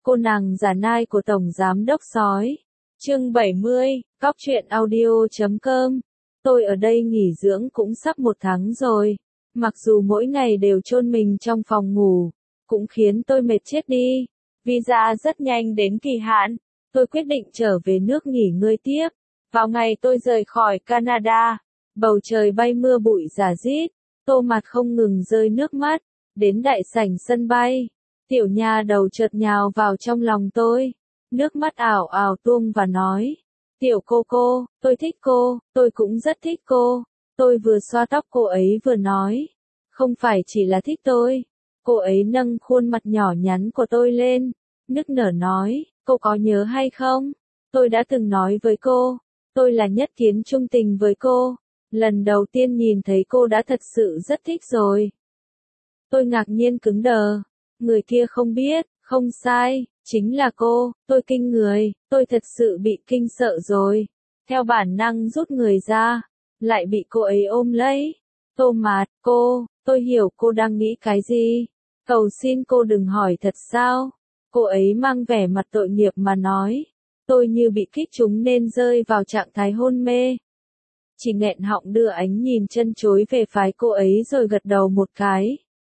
Cô nàng giả nai của Tổng Giám Đốc Sói. Chương 70, Cóc truyện audio.com. Tôi ở đây nghỉ dưỡng cũng sắp 1 tháng rồi. Mặc dù mỗi ngày đều chôn mình trong phòng ngủ, cũng khiến tôi mệt chết đi. Visa rất nhanh đến kỳ hạn. Tôi quyết định trở về nước nghỉ ngơi tiếp. Vào ngày tôi rời khỏi Canada, bầu trời bay mưa bụi rả rít. Tô Mặt không ngừng rơi nước mắt. Đến đại sảnh sân bay, tiểu nha đầu chợt nhào vào trong lòng tôi. Nước mắt ảo ảo tuông và nói. Tiểu cô, tôi thích cô, tôi cũng rất thích cô. Tôi vừa xoa tóc cô ấy vừa nói. Không phải chỉ là thích tôi. Cô ấy nâng khuôn mặt nhỏ nhắn của tôi lên, nức nở nói, cô có nhớ hay không? Tôi đã từng nói với cô, tôi là nhất kiến trung tình với cô. Lần đầu tiên nhìn thấy cô đã thật sự rất thích rồi. Tôi ngạc nhiên cứng đờ. Người kia không biết, không sai, chính là cô. Tôi kinh người, tôi thật sự bị kinh sợ rồi. Theo bản năng rút người ra, lại bị cô ấy ôm lấy. Tô Mạt, tôi hiểu cô đang nghĩ cái gì. Cầu xin cô đừng hỏi thật sao. Cô ấy mang vẻ mặt tội nghiệp mà nói. Tôi như bị kích trúng nên rơi vào trạng thái hôn mê. Chỉ nghẹn họng đưa ánh nhìn chân chối về phái cô ấy rồi gật đầu một cái.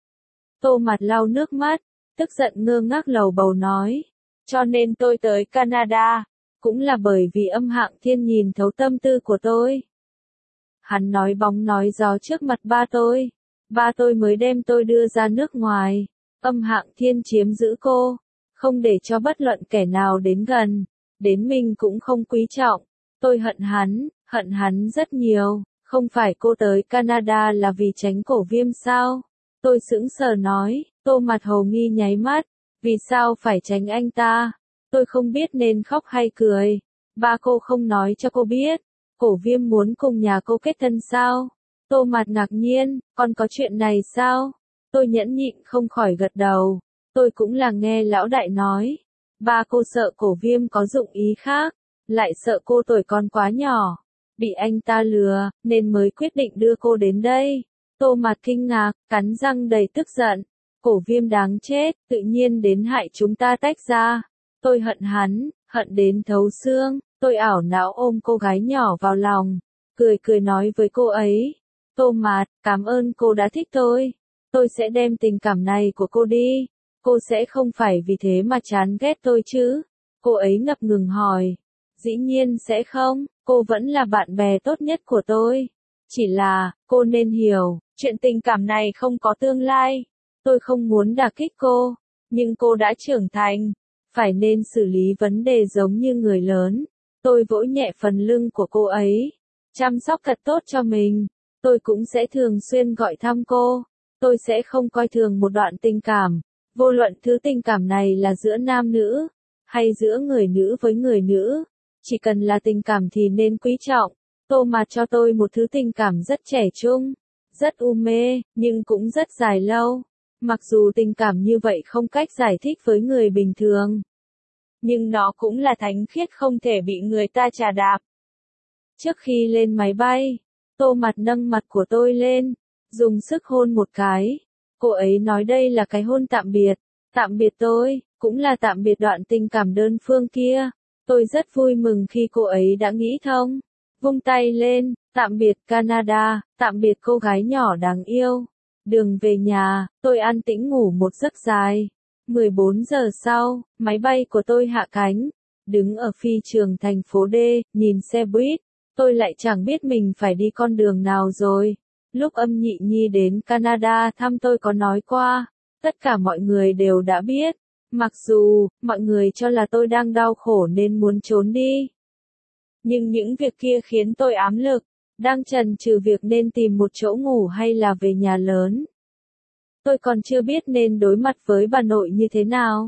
Tô Mặt lau nước mắt, tức giận ngơ ngác lầu bầu nói. Cho nên tôi tới Canada, cũng là bởi vì Âm Hạng Thiên nhìn thấu tâm tư của tôi. Hắn nói bóng nói gió trước mặt ba tôi. Ba tôi mới đem tôi đưa ra nước ngoài. Âm Hạng Thiên chiếm giữ cô, không để cho bất luận kẻ nào đến gần, đến mình cũng không quý trọng. Tôi hận hắn rất nhiều. Không phải cô tới Canada là vì tránh Cổ Viêm sao? Tôi sững sờ nói. Tô Mặt hồ nghi nháy mắt. Vì sao phải tránh anh ta? Tôi không biết nên khóc hay cười. Ba cô không nói cho cô biết. Cổ Viêm muốn cùng nhà cô kết thân sao? Tô Mặt ngạc nhiên, còn có chuyện này sao? Tôi nhẫn nhịn không khỏi gật đầu. Tôi cũng là nghe lão đại nói. Ba cô sợ Cổ Viêm có dụng ý khác, lại sợ cô tuổi còn quá nhỏ, bị anh ta lừa, nên mới quyết định đưa cô đến đây. Tô Mặt kinh ngạc, cắn răng đầy tức giận. Cổ Viêm đáng chết, tự nhiên đến hại chúng ta tách ra. Tôi hận hắn, hận đến thấu xương. Tôi ảo não ôm cô gái nhỏ vào lòng, cười nói với cô ấy. Tô Mạt, cảm ơn cô đã thích tôi. Tôi sẽ đem tình cảm này của cô đi. Cô sẽ không phải vì thế mà chán ghét tôi chứ? Cô ấy ngập ngừng hỏi. Dĩ nhiên sẽ không, cô vẫn là bạn bè tốt nhất của tôi. Chỉ là, cô nên hiểu, chuyện tình cảm này không có tương lai. Tôi không muốn đả kích cô, nhưng cô đã trưởng thành, phải nên xử lý vấn đề giống như người lớn. Tôi vỗ nhẹ phần lưng của cô ấy, chăm sóc thật tốt cho mình. Tôi cũng sẽ thường xuyên gọi thăm cô. Tôi sẽ không coi thường một đoạn tình cảm, vô luận thứ tình cảm này là giữa nam nữ, hay giữa người nữ với người nữ. Chỉ cần là tình cảm thì nên quý trọng. Tô Mạt cho tôi một thứ tình cảm rất trẻ trung, rất u mê, nhưng cũng rất dài lâu. Mặc dù tình cảm như vậy không cách giải thích với người bình thường, nhưng nó cũng là thánh khiết không thể bị người ta trà đạp. Trước khi lên máy bay, Tô Mặt nâng mặt của tôi lên, dùng sức hôn một cái. Cô ấy nói đây là cái hôn tạm biệt tôi, cũng là tạm biệt đoạn tình cảm đơn phương kia. Tôi rất vui mừng khi cô ấy đã nghĩ thông. Vung tay lên, tạm biệt Canada, tạm biệt cô gái nhỏ đáng yêu. Đường về nhà, tôi an tĩnh ngủ một giấc dài. 14 giờ sau, máy bay của tôi hạ cánh. Đứng ở phi trường thành phố D, nhìn xe buýt. Tôi lại chẳng biết mình phải đi con đường nào rồi. Lúc Âm Nhị Nhi đến Canada thăm tôi có nói qua. Tất cả mọi người đều đã biết. Mặc dù, mọi người cho là tôi đang đau khổ nên muốn trốn đi. Nhưng những việc kia khiến tôi ám lực. Đang chần chừ việc nên tìm một chỗ ngủ hay là về nhà lớn. Tôi còn chưa biết nên đối mặt với bà nội như thế nào.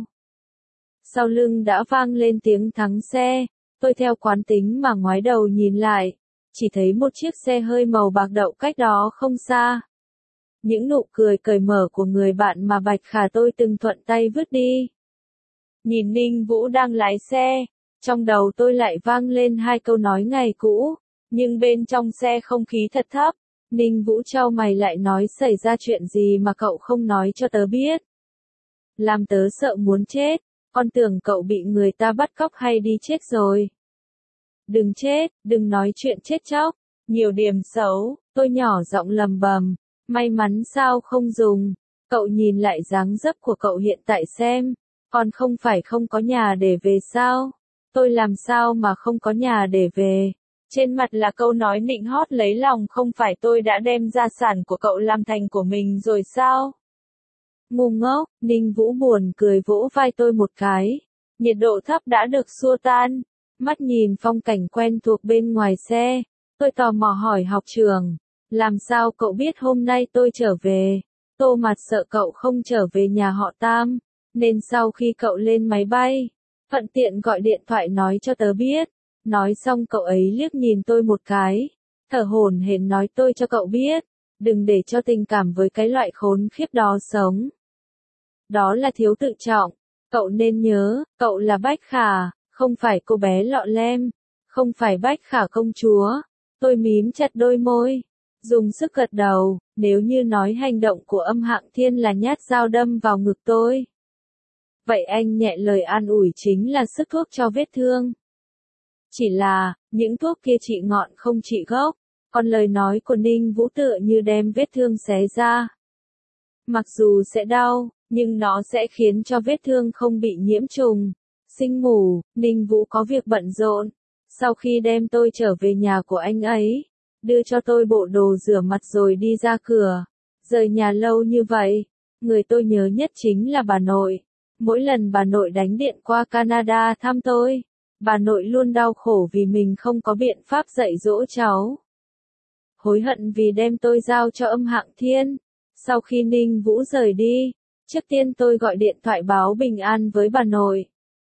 Sau lưng đã vang lên tiếng thắng xe. Tôi theo quán tính mà ngoái đầu nhìn lại. Chỉ thấy một chiếc xe hơi màu bạc đậu cách đó không xa. Những nụ cười cởi mở của người bạn mà Bạch Khả tôi từng thuận tay vứt đi. Nhìn Ninh Vũ đang lái xe, trong đầu tôi lại vang lên 2 câu nói ngày cũ, nhưng bên trong xe không khí thật thấp. Ninh Vũ chau mày lại nói xảy ra chuyện gì mà cậu không nói cho tớ biết. Làm tớ sợ muốn chết. con tưởng cậu bị người ta bắt cóc hay đi chết rồi. Đừng chết, đừng nói chuyện chết chóc, nhiều điểm xấu, tôi nhỏ giọng lầm bầm, may mắn sao không dùng. Cậu nhìn lại dáng dấp của cậu hiện tại xem, còn không phải không có nhà để về sao? Tôi làm sao mà không có nhà để về? Trên mặt là câu nói nịnh hót lấy lòng, không phải tôi đã đem gia sản của cậu làm thành của mình rồi sao? Ngu ngốc, Ninh Vũ buồn cười vỗ vai tôi một cái. Nhiệt độ thấp đã được xua tan. Mắt nhìn phong cảnh quen thuộc bên ngoài xe. Tôi tò mò hỏi học trưởng. Làm sao cậu biết hôm nay tôi trở về? Tô Mặt sợ cậu không trở về nhà họ Tam. Nên sau khi cậu lên máy bay, thuận tiện gọi điện thoại nói cho tớ biết. Nói xong cậu ấy liếc nhìn tôi một cái. Thở hổn hển nói tôi cho cậu biết. Đừng để cho tình cảm với cái loại khốn khiếp đó sống. Đó là thiếu tự trọng. Cậu nên nhớ, cậu là Bách Khả, không phải cô bé lọ lem, không phải Bách Khả công chúa. Tôi mím chặt đôi môi, dùng sức gật đầu, nếu như nói hành động của Âm Hạng Thiên là nhát dao đâm vào ngực tôi. Vậy anh nhẹ lời an ủi chính là sức thuốc cho vết thương. Chỉ là, những thuốc kia trị ngọn không trị gốc, còn lời nói của Ninh Vũ tựa như đem vết thương xé ra. Mặc dù sẽ đau, nhưng nó sẽ khiến cho vết thương không bị nhiễm trùng. Sinh ngủ, Ninh Vũ có việc bận rộn. Sau khi đem tôi trở về nhà của anh ấy, đưa cho tôi bộ đồ rửa mặt rồi đi ra cửa. Rời nhà lâu như vậy, người tôi nhớ nhất chính là bà nội. Mỗi lần bà nội đánh điện qua Canada thăm tôi, bà nội luôn đau khổ vì mình không có biện pháp dạy dỗ cháu. Hối hận vì đem tôi giao cho Âm Hạng Thiên. Sau khi Ninh Vũ rời đi, trước tiên tôi gọi điện thoại báo bình an với bà nội.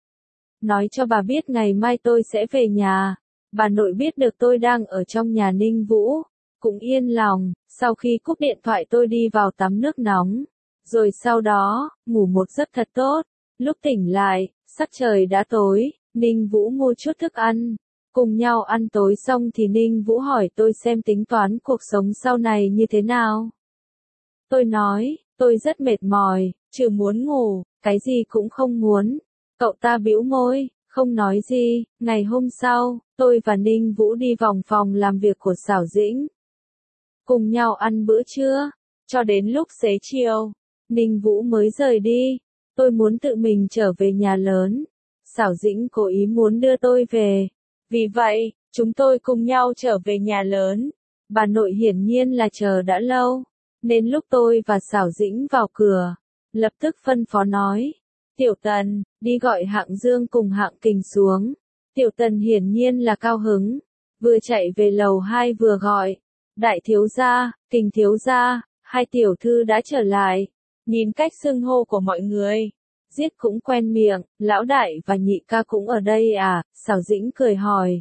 Nói cho bà biết ngày mai tôi sẽ về nhà. Bà nội biết được tôi đang ở trong nhà Ninh Vũ, cũng yên lòng. Sau khi cúp điện thoại tôi đi vào tắm nước nóng. Rồi sau đó, ngủ một giấc thật tốt. Lúc tỉnh lại, sắc trời đã tối, Ninh Vũ mua chút thức ăn. Cùng nhau ăn tối xong thì Ninh Vũ hỏi tôi xem tính toán cuộc sống sau này như thế nào. Tôi nói, tôi rất mệt mỏi, trừ muốn ngủ, cái gì cũng không muốn. Cậu ta bĩu môi, không nói gì. Ngày hôm sau, tôi và Ninh Vũ đi vòng phòng làm việc của Xảo Dĩnh. Cùng nhau ăn bữa trưa, cho đến lúc xế chiều, Ninh Vũ mới rời đi. Tôi muốn tự mình trở về nhà lớn. Xảo Dĩnh cố ý muốn đưa tôi về. Vì vậy, chúng tôi cùng nhau trở về nhà lớn. Bà nội hiển nhiên là chờ đã lâu. Nên lúc tôi và Xảo Dĩnh vào cửa, lập tức phân phó nói. Tiểu Tần, đi gọi Hạng Dương cùng Hạng Kình xuống. Tiểu Tần hiển nhiên là cao hứng. Vừa chạy về lầu 2 vừa gọi. Đại thiếu gia, Kình thiếu gia, hai tiểu thư đã trở lại. Nhìn cách xưng hô của mọi người, giết cũng quen miệng, lão đại và nhị ca cũng ở đây à? Xảo Dĩnh cười hỏi.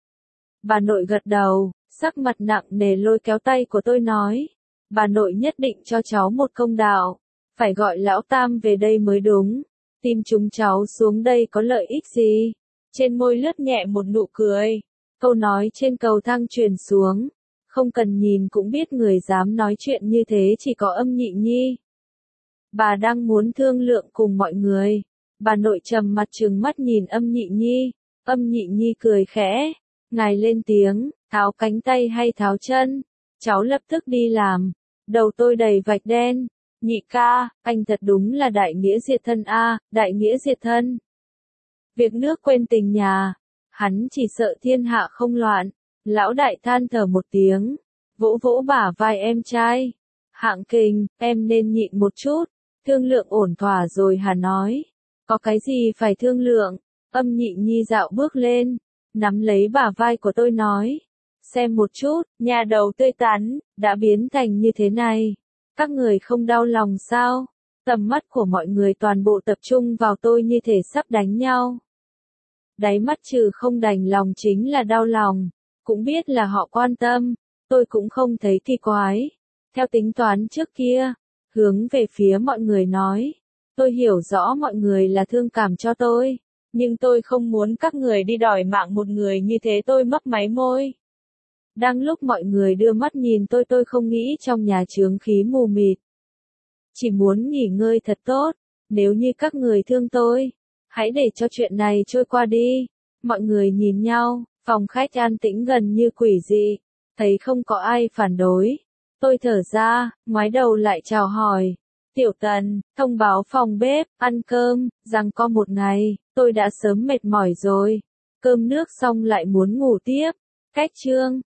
Bà nội gật đầu, sắc mặt nặng nề lôi kéo tay của tôi nói. Bà nội nhất định cho cháu một công đạo. Phải gọi lão Tam về đây mới đúng. Tìm chúng cháu xuống đây có lợi ích gì? Trên môi lướt nhẹ một nụ cười. Câu nói trên cầu thang truyền xuống. Không cần nhìn cũng biết người dám nói chuyện như thế chỉ có Âm Nhị Nhi. Bà đang muốn thương lượng cùng mọi người. Bà nội trầm mặt trừng mắt nhìn Âm Nhị Nhi. Âm Nhị Nhi cười khẽ. Ngài lên tiếng, tháo cánh tay hay tháo chân. Cháu lập tức đi làm. Đầu tôi đầy vạch đen. Nhị ca, anh thật đúng là đại nghĩa diệt thân a, đại nghĩa diệt thân. Việc nước quên tình nhà. Hắn chỉ sợ thiên hạ không loạn. Lão đại than thở một tiếng. Vỗ vỗ bả vai em trai. Hạng Kình, em nên nhịn một chút. Thương lượng ổn thỏa rồi hả nói. Có cái gì phải thương lượng. Âm Nhị Nhi dạo bước lên. Nắm lấy bả vai của tôi nói. Xem một chút, nhà đầu tươi tắn, đã biến thành như thế này. Các người không đau lòng sao? Tầm mắt của mọi người toàn bộ tập trung vào tôi như thể sắp đánh nhau. Đáy mắt trừ không đành lòng chính là đau lòng. Cũng biết là họ quan tâm. Tôi cũng không thấy kỳ quái. Theo tính toán trước kia, hướng về phía mọi người nói. Tôi hiểu rõ mọi người là thương cảm cho tôi. Nhưng tôi không muốn các người đi đòi mạng một người như thế. Tôi mấp máy môi. Đang lúc mọi người đưa mắt nhìn tôi không nghĩ trong nhà chướng khí mù mịt. Chỉ muốn nghỉ ngơi thật tốt. Nếu như các người thương tôi, Hãy để cho chuyện này trôi qua đi. Mọi người nhìn nhau, phòng khách an tĩnh gần như quỷ dị. Thấy không có ai phản đối. Tôi thở ra, ngoái đầu lại chào hỏi. Tiểu Tần, thông báo phòng bếp, ăn cơm, rằng có một ngày, tôi đã sớm mệt mỏi rồi. Cơm nước xong lại muốn ngủ tiếp. Cách chương.